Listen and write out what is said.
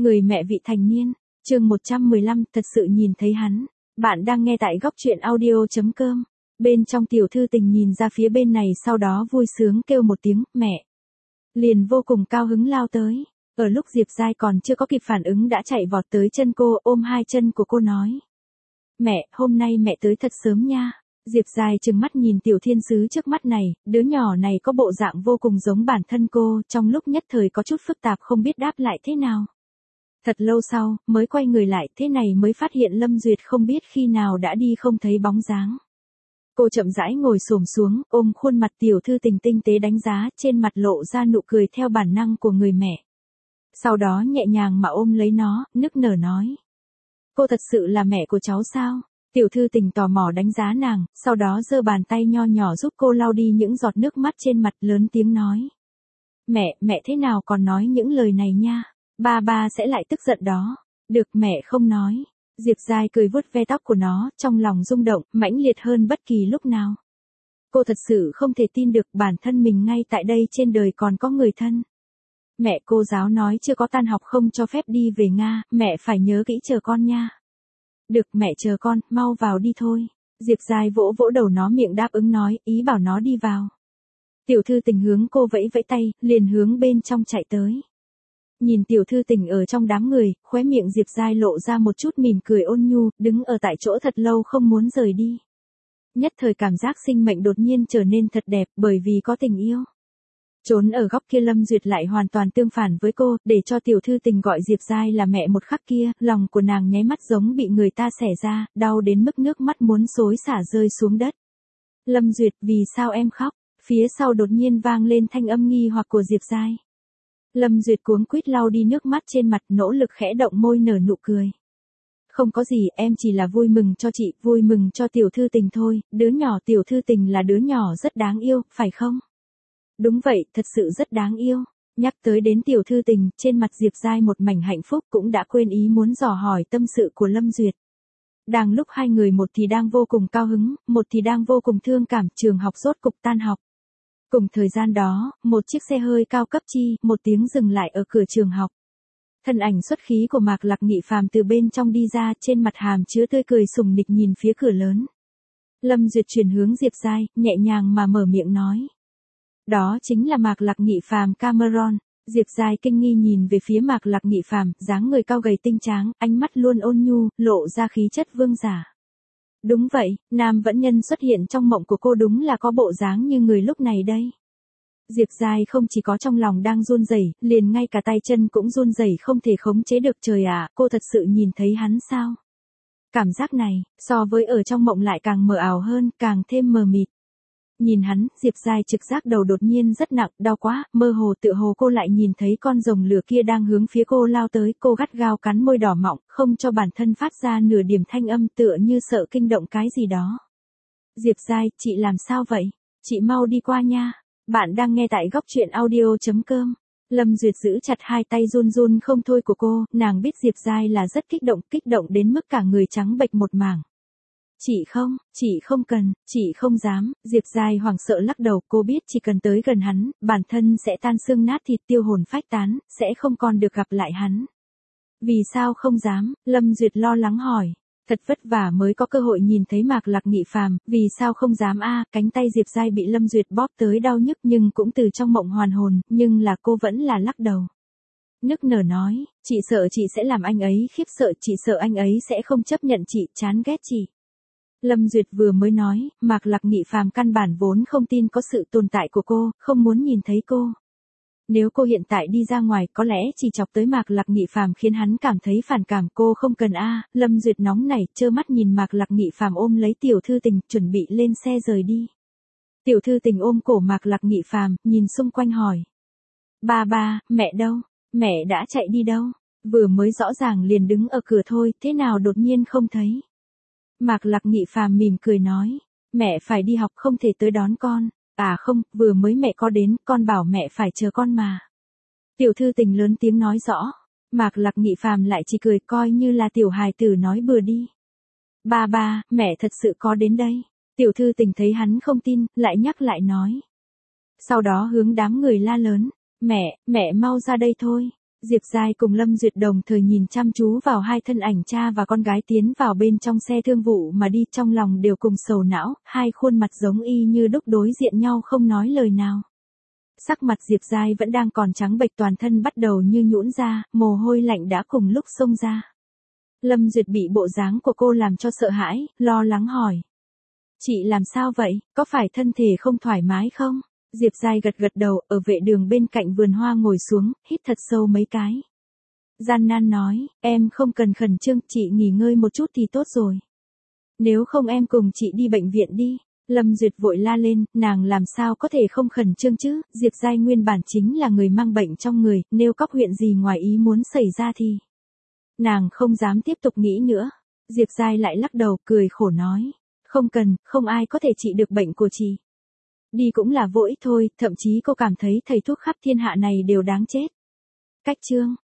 Người mẹ vị thành niên, chương 115, thật sự nhìn thấy hắn. Bạn đang nghe tại góc truyện audio.com. Bên trong tiểu thư tình nhìn ra phía bên này sau đó vui sướng kêu một tiếng, mẹ. Liền vô cùng cao hứng lao tới. Ở lúc Diệp Giai còn chưa có kịp phản ứng đã chạy vọt tới chân cô, ôm hai chân của cô nói. Mẹ, hôm nay mẹ tới thật sớm nha. Diệp Giai trừng mắt nhìn tiểu thiên sứ trước mắt này, đứa nhỏ này có bộ dạng vô cùng giống bản thân cô, trong lúc nhất thời có chút phức tạp không biết đáp lại thế nào. Thật lâu sau, mới quay người lại, thế này mới phát hiện Lâm Duyệt không biết khi nào đã đi không thấy bóng dáng. Cô chậm rãi ngồi xổm xuống, ôm khuôn mặt tiểu thư tình tinh tế đánh giá, trên mặt lộ ra nụ cười theo bản năng của người mẹ. Sau đó nhẹ nhàng mà ôm lấy nó, nức nở nói. Cô thật sự là mẹ của cháu sao? Tiểu thư tình tò mò đánh giá nàng, sau đó giơ bàn tay nho nhỏ giúp cô lau đi những giọt nước mắt trên mặt, lớn tiếng nói. Mẹ thế nào còn nói những lời này nha? Ba sẽ lại tức giận đó. Được, mẹ không nói. Diệp Giai cười vuốt ve tóc của nó, trong lòng rung động, mãnh liệt hơn bất kỳ lúc nào. Cô thật sự không thể tin được bản thân mình ngay tại đây trên đời còn có người thân. Mẹ, cô giáo nói chưa có tan học không cho phép đi về Nga, mẹ phải nhớ kỹ chờ con nha. Được, mẹ chờ con, mau vào đi thôi. Diệp Giai vỗ vỗ đầu nó, miệng đáp ứng nói, ý bảo nó đi vào. Tiểu thư tình hướng cô vẫy vẫy tay, liền hướng bên trong chạy tới. Nhìn tiểu thư tình ở trong đám người, khóe miệng Diệp Giai lộ ra một chút mỉm cười ôn nhu, đứng ở tại chỗ thật lâu không muốn rời đi. Nhất thời cảm giác sinh mệnh đột nhiên trở nên thật đẹp bởi vì có tình yêu. Trốn ở góc kia Lâm Duyệt lại hoàn toàn tương phản với cô, để cho tiểu thư tình gọi Diệp Giai là mẹ một khắc kia, lòng của nàng nháy mắt giống bị người ta xẻ ra, đau đến mức nước mắt muốn xối xả rơi xuống đất. Lâm Duyệt, vì sao em khóc? Phía sau đột nhiên vang lên thanh âm nghi hoặc của Diệp Giai. Lâm Duyệt cuống quýt lau đi nước mắt trên mặt, nỗ lực khẽ động môi nở nụ cười. Không có gì, em chỉ là vui mừng cho chị, vui mừng cho tiểu thư tình thôi, đứa nhỏ tiểu thư tình là đứa nhỏ rất đáng yêu, phải không? Đúng vậy, thật sự rất đáng yêu. Nhắc tới đến tiểu thư tình, trên mặt Diệp Giai một mảnh hạnh phúc cũng đã quên ý muốn dò hỏi tâm sự của Lâm Duyệt. Đang lúc hai người một thì đang vô cùng cao hứng, một thì đang vô cùng thương cảm, trường học rốt cục tan học. Cùng thời gian đó, một chiếc xe hơi cao cấp chi, một tiếng dừng lại ở cửa trường học. Thân ảnh xuất khí của Mạc Lạc Nghị Phàm từ bên trong đi ra, trên mặt hàm chứa tươi cười sùng nịch nhìn phía cửa lớn. Lâm Duyệt chuyển hướng Diệp Giai, nhẹ nhàng mà mở miệng nói. Đó chính là Mạc Lạc Nghị Phàm Cameron. Diệp Giai kinh nghi nhìn về phía Mạc Lạc Nghị Phàm, dáng người cao gầy tinh tráng, ánh mắt luôn ôn nhu, lộ ra khí chất vương giả. Đúng vậy, nam vẫn nhân xuất hiện trong mộng của cô đúng là có bộ dáng như người lúc này đây. Diệp Giai không chỉ có trong lòng đang run rẩy, liền ngay cả tay chân cũng run rẩy không thể khống chế được. Trời ạ, cô thật sự nhìn thấy hắn sao? Cảm giác này, so với ở trong mộng lại càng mờ ảo hơn, càng thêm mờ mịt. Nhìn hắn, Diệp Giai trực giác đầu đột nhiên rất nặng, đau quá, mơ hồ tựa hồ cô lại nhìn thấy con rồng lửa kia đang hướng phía cô lao tới, cô gắt gao cắn môi đỏ mọng, không cho bản thân phát ra nửa điểm thanh âm, tựa như sợ kinh động cái gì đó. Diệp Giai, chị làm sao vậy? Chị mau đi qua nha. Bạn đang nghe tại góc truyện audio.com. Lâm Duyệt giữ chặt hai tay run run không thôi của cô, nàng biết Diệp Giai là rất kích động đến mức cả người trắng bệch một mảng. Chị không cần, chị không dám. Diệp Giai hoảng sợ lắc đầu, cô biết chỉ cần tới gần hắn, bản thân sẽ tan xương nát thịt, tiêu hồn phách tán, sẽ không còn được gặp lại hắn. Vì sao không dám? Lâm Duyệt lo lắng hỏi. Thật vất vả mới có cơ hội nhìn thấy Mạc Lạc Nghị Phàm, vì sao không dám a? Cánh tay Diệp Giai bị Lâm Duyệt bóp tới đau nhức nhưng cũng từ trong mộng hoàn hồn, nhưng là cô vẫn là lắc đầu. Nức nở nói, chị sợ chị sẽ làm anh ấy khiếp sợ, chị sợ anh ấy sẽ không chấp nhận chị, chán ghét chị. Lâm Duyệt vừa mới nói, Mạc Lạc Nghị Phàm căn bản vốn không tin có sự tồn tại của cô, không muốn nhìn thấy cô. Nếu cô hiện tại đi ra ngoài, có lẽ chỉ chọc tới Mạc Lạc Nghị Phàm khiến hắn cảm thấy phản cảm, cô không cần a. Lâm Duyệt nóng nảy, trơ mắt nhìn Mạc Lạc Nghị Phàm ôm lấy tiểu thư tình, chuẩn bị lên xe rời đi. Tiểu thư tình ôm cổ Mạc Lạc Nghị Phàm, nhìn xung quanh hỏi. Ba, mẹ đâu? Mẹ đã chạy đi đâu? Vừa mới rõ ràng liền đứng ở cửa thôi, thế nào đột nhiên không thấy? Mạc Lạc Nghị Phàm mỉm cười nói. Mẹ phải đi học không thể tới đón con. À không, vừa mới mẹ có đến, con bảo mẹ phải chờ con mà. Tiểu thư tình lớn tiếng nói rõ. Mạc Lạc Nghị Phàm lại chỉ cười, coi như là tiểu hài tử nói bừa đi. Ba, mẹ thật sự có đến đây. Tiểu thư tình thấy hắn không tin, lại nhắc lại nói. Sau đó hướng đám người la lớn. Mẹ mau ra đây thôi. Diệp Giai cùng Lâm Duyệt đồng thời nhìn chăm chú vào hai thân ảnh cha và con gái tiến vào bên trong xe thương vụ mà đi, trong lòng đều cùng sầu não, hai khuôn mặt giống y như đúc đối diện nhau không nói lời nào. Sắc mặt Diệp Giai vẫn đang còn trắng bệch, toàn thân bắt đầu như nhũn ra, mồ hôi lạnh đã cùng lúc xông ra. Lâm Duyệt bị bộ dáng của cô làm cho sợ hãi, lo lắng hỏi. Chị làm sao vậy, có phải thân thể không thoải mái không? Diệp Giai gật gật đầu, ở vệ đường bên cạnh vườn hoa ngồi xuống, hít thật sâu mấy cái. Gian nan nói, em không cần khẩn trương, chị nghỉ ngơi một chút thì tốt rồi. Nếu không em cùng chị đi bệnh viện đi. Lâm Duyệt vội la lên, nàng làm sao có thể không khẩn trương chứ, Diệp Giai nguyên bản chính là người mang bệnh trong người, nếu có chuyện gì ngoài ý muốn xảy ra thì... Nàng không dám tiếp tục nghĩ nữa. Diệp Giai lại lắc đầu, cười khổ nói. Không cần, không ai có thể trị được bệnh của chị. Đi cũng là vô ích thôi, thậm chí cô cảm thấy thầy thuốc khắp thiên hạ này đều đáng chết. Cách chương